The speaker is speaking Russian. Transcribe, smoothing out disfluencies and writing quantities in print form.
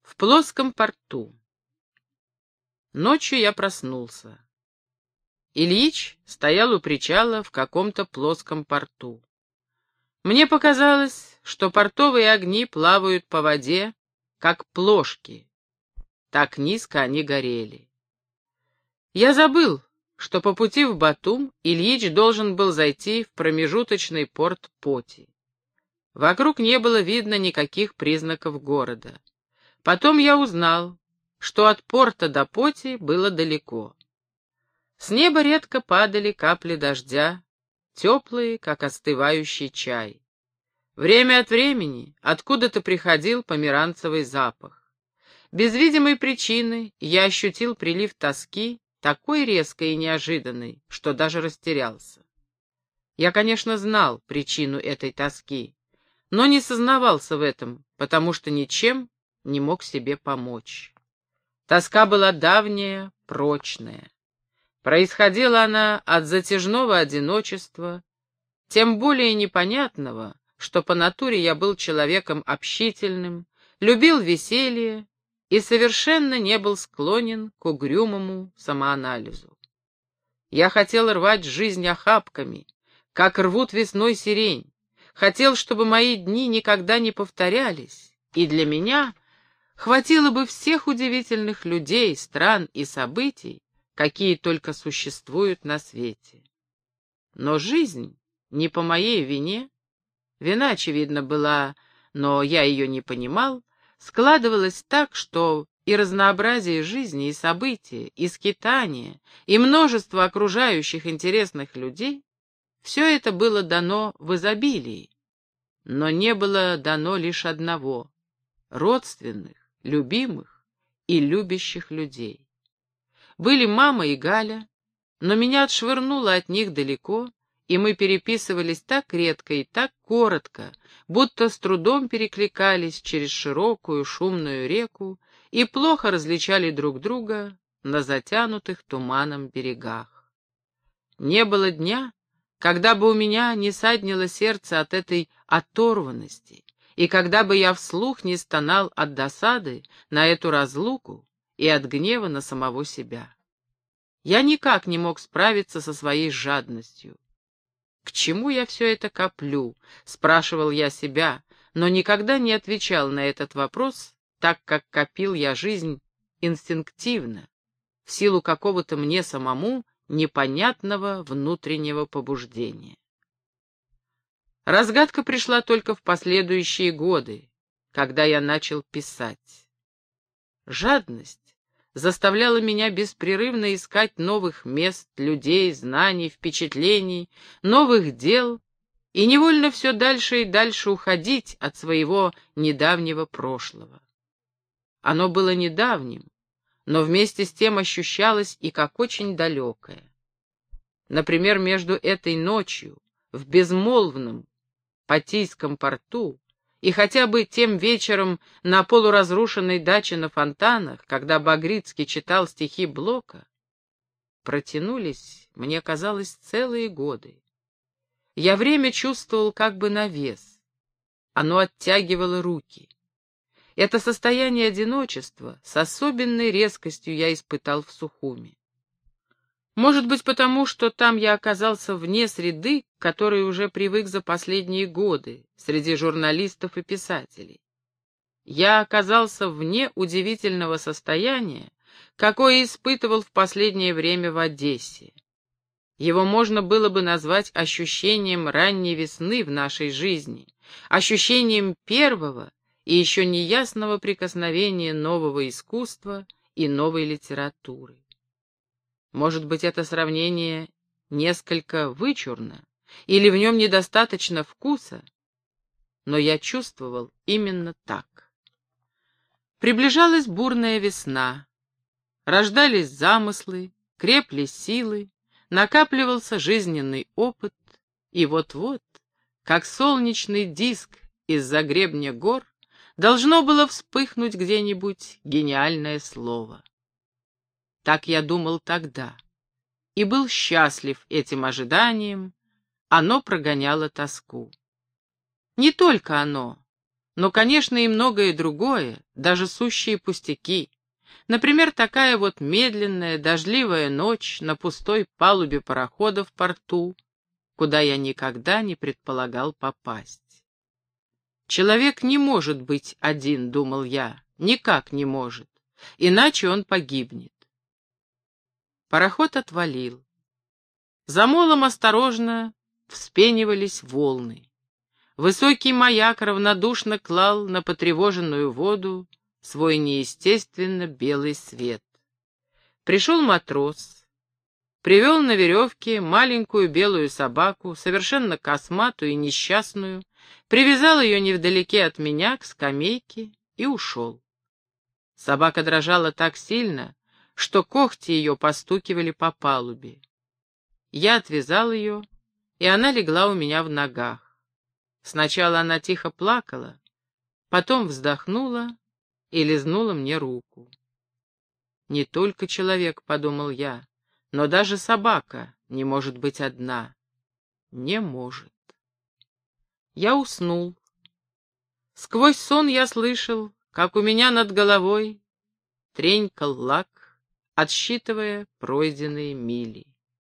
В плоском порту. Ночью я проснулся. Ильич стоял у причала в каком-то плоском порту. Мне показалось, что портовые огни плавают по воде, как плошки. Так низко они горели. Я забыл, что по пути в Батум Ильич должен был зайти в промежуточный порт Поти. Вокруг не было видно никаких признаков города. Потом я узнал, что от порта до Поти было далеко. С неба редко падали капли дождя, теплые, как остывающий чай. Время от времени откуда-то приходил померанцевый запах. Без видимой причины я ощутил прилив тоски, такой резкой и неожиданной, что даже растерялся. Я, конечно, знал причину этой тоски, но не сознавался в этом, потому что ничем не мог себе помочь. Тоска была давняя, прочная. Происходила она от затяжного одиночества, тем более непонятного, что по натуре я был человеком общительным, любил веселье и совершенно не был склонен к угрюмому самоанализу. Я хотел рвать жизнь охапками, как рвут весной сирень, хотел, чтобы мои дни никогда не повторялись, и для меня хватило бы всех удивительных людей, стран и событий, какие только существуют на свете. Но жизнь, не по моей вине, вина, очевидно, была, но я ее не понимал, складывалась так, что и разнообразие жизни, и события, и скитания, и множество окружающих интересных людей — все это было дано в изобилии, но не было дано лишь одного — родственных, любимых и любящих людей. Были мама и Галя, но меня отшвырнуло от них далеко, и мы переписывались так редко и так коротко, будто с трудом перекликались через широкую шумную реку и плохо различали друг друга на затянутых туманом берегах. Не было дня, когда бы у меня не саднило сердце от этой оторванности, и когда бы я вслух не стонал от досады на эту разлуку и от гнева на самого себя. Я никак не мог справиться со своей жадностью. «К чему я все это коплю?» — спрашивал я себя, но никогда не отвечал на этот вопрос, так как копил я жизнь инстинктивно, в силу какого-то мне самому непонятного внутреннего побуждения. Разгадка пришла только в последующие годы, когда я начал писать. Жадность заставляла меня беспрерывно искать новых мест, людей, знаний, впечатлений, новых дел и невольно все дальше и дальше уходить от своего недавнего прошлого. Оно было недавним, но вместе с тем ощущалось и как очень далекое. Например, между этой ночью в безмолвном Патийском порту и хотя бы тем вечером на полуразрушенной даче на Фонтанах, когда Багрицкий читал стихи Блока, протянулись, мне казалось, целые годы. Я время чувствовал как бы навес. Оно оттягивало руки. Это состояние одиночества с особенной резкостью я испытал в Сухуми. Может быть, потому что там я оказался вне среды, к которой уже привык за последние годы, среди журналистов и писателей. Я оказался вне удивительного состояния, какое испытывал в последнее время в Одессе. Его можно было бы назвать ощущением ранней весны в нашей жизни, ощущением первого и еще неясного прикосновения нового искусства и новой литературы. Может быть, это сравнение несколько вычурно, или в нем недостаточно вкуса, но я чувствовал именно так. Приближалась бурная весна, рождались замыслы, крепли силы, накапливался жизненный опыт, и вот-вот, как солнечный диск из-за гребня гор, должно было вспыхнуть где-нибудь гениальное слово. Так я думал тогда, и был счастлив этим ожиданием, оно прогоняло тоску. Не только оно, Но, конечно, и многое другое, даже сущие пустяки. Например, такая вот медленная, дождливая ночь на пустой палубе парохода в порту, куда я никогда не предполагал попасть. «Человек не может быть один», — думал я, — «никак не может, иначе он погибнет». Пароход отвалил. За молом осторожно вспенивались волны. Высокий маяк равнодушно клал на потревоженную воду свой неестественно белый свет. Пришел матрос, привел на веревке маленькую белую собаку, совершенно косматую и несчастную, привязал ее невдалеке от меня к скамейке и ушел. Собака дрожала так сильно, что когти ее постукивали по палубе. Я отвязал ее, и она легла у меня в ногах. Сначала она тихо плакала, потом вздохнула и лизнула мне руку. «Не только человек», — подумал я, — «но даже собака не может быть одна. Не может». Я уснул. Сквозь сон я слышал, как у меня над головой тренькал лак, отсчитывая пройденные мили.